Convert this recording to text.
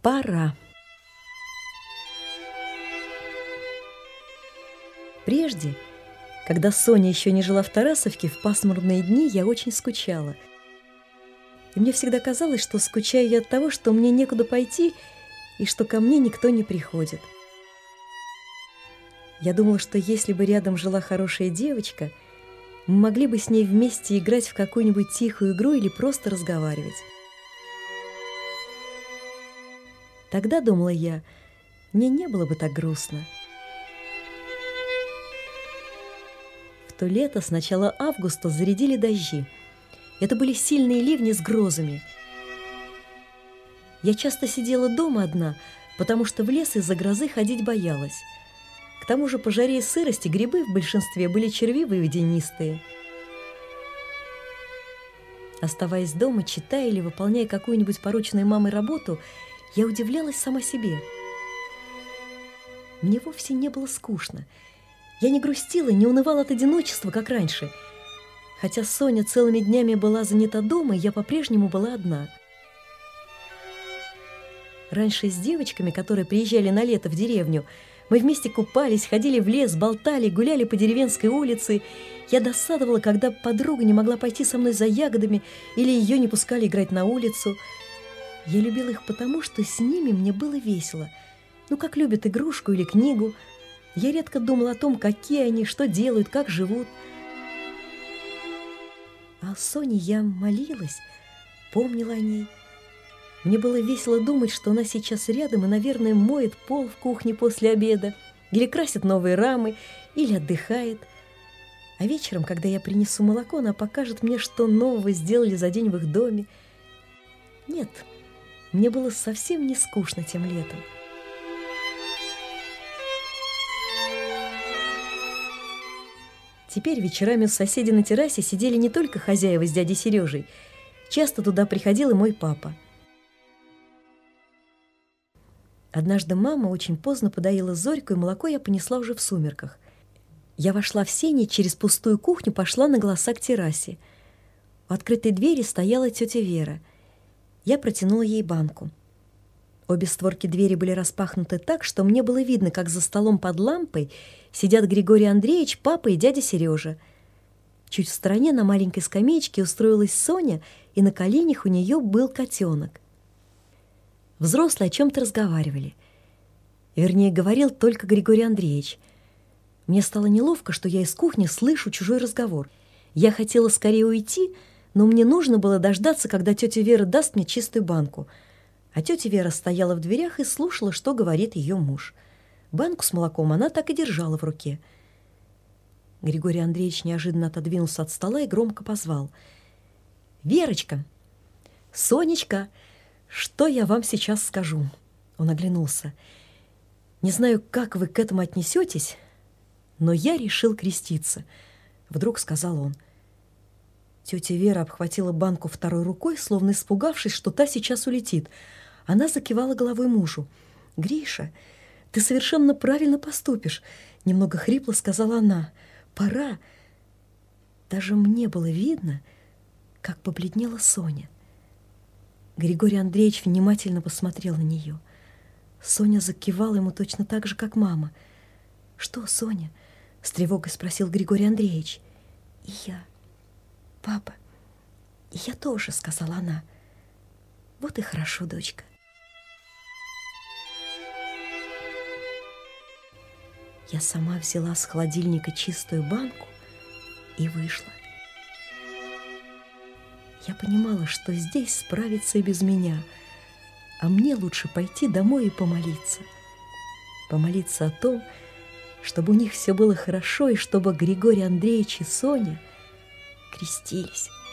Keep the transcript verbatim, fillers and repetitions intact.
Пора. Прежде, когда Соня еще не жила в Тарасовке, в пасмурные дни я очень скучала. И мне всегда казалось, что скучаю я от того, что мне некуда пойти и что ко мне никто не приходит. Я думала, что если бы рядом жила хорошая девочка, мы могли бы с ней вместе играть в какую-нибудь тихую игру или просто разговаривать. Тогда, думала я, мне не было бы так грустно. В то лето с начала августа зарядили дожди. Это были сильные ливни с грозами. Я часто сидела дома одна, потому что в лес из-за грозы ходить боялась. К тому же по жаре и сырости грибы в большинстве были червивые и водянистые. Оставаясь дома, читая или выполняя какую-нибудь порученную мамой работу, я удивлялась сама себе. Мне вовсе не было скучно. Я не грустила, не унывала от одиночества, как раньше. Хотя Соня целыми днями была занята дома, я по-прежнему была одна. Раньше с девочками, которые приезжали на лето в деревню, мы вместе купались, ходили в лес, болтали, гуляли по деревенской улице. Я досадовала, когда подруга не могла пойти со мной за ягодами или ее не пускали играть на улицу. Я любила их потому, что с ними мне было весело. Ну, как любят игрушку или книгу. Я редко думала о том, какие они, что делают, как живут. А о Соне я молилась, помнила о ней. Мне было весело думать, что она сейчас рядом и, наверное, моет пол в кухне после обеда, или красит новые рамы, или отдыхает. А вечером, когда я принесу молоко, она покажет мне, что нового сделали за день в их доме. Нет, мне было совсем не скучно тем летом. Теперь вечерами у соседей на террасе сидели не только хозяева с дядей Сережей. Часто туда приходил и мой папа. Однажды мама очень поздно подоила Зорьку, и молоко я понесла уже в сумерках. Я вошла в сени, через пустую кухню пошла на голоса к террасе. У открытой двери стояла тетя Вера. Я протянула ей банку. Обе створки двери были распахнуты так, что мне было видно, как за столом под лампой сидят Григорий Андреевич, папа и дядя Сережа. Чуть в стороне на маленькой скамеечке устроилась Соня, и на коленях у нее был котенок. Взрослые о чем-то разговаривали. Вернее, говорил только Григорий Андреевич. Мне стало неловко, что я из кухни слышу чужой разговор. Я хотела скорее уйти, но мне нужно было дождаться, когда тетя Вера даст мне чистую банку. А тетя Вера стояла в дверях и слушала, что говорит ее муж. Банку с молоком она так и держала в руке. Григорий Андреевич неожиданно отодвинулся от стола и громко позвал: «Верочка! Сонечка! Что я вам сейчас скажу?» Он оглянулся. «Не знаю, как вы к этому отнесетесь, но я решил креститься», — вдруг сказал он. Тетя Вера обхватила банку второй рукой, словно испугавшись, что та сейчас улетит. Она закивала головой мужу. «Гриша, ты совершенно правильно поступишь», — немного хрипло сказала она. «Пора». Даже мне было видно, как побледнела Соня. Григорий Андреевич внимательно посмотрел на нее. Соня закивала ему точно так же, как мама. «Что, Соня?» — с тревогой спросил Григорий Андреевич. «И я, папа, и я тоже», — сказала она. «Вот и хорошо, дочка». Я сама взяла с холодильника чистую банку и вышла. Я понимала, что здесь справиться и без меня, а мне лучше пойти домой и помолиться. Помолиться о том, чтобы у них все было хорошо, и чтобы Григорий Андреевич и Соня крестились.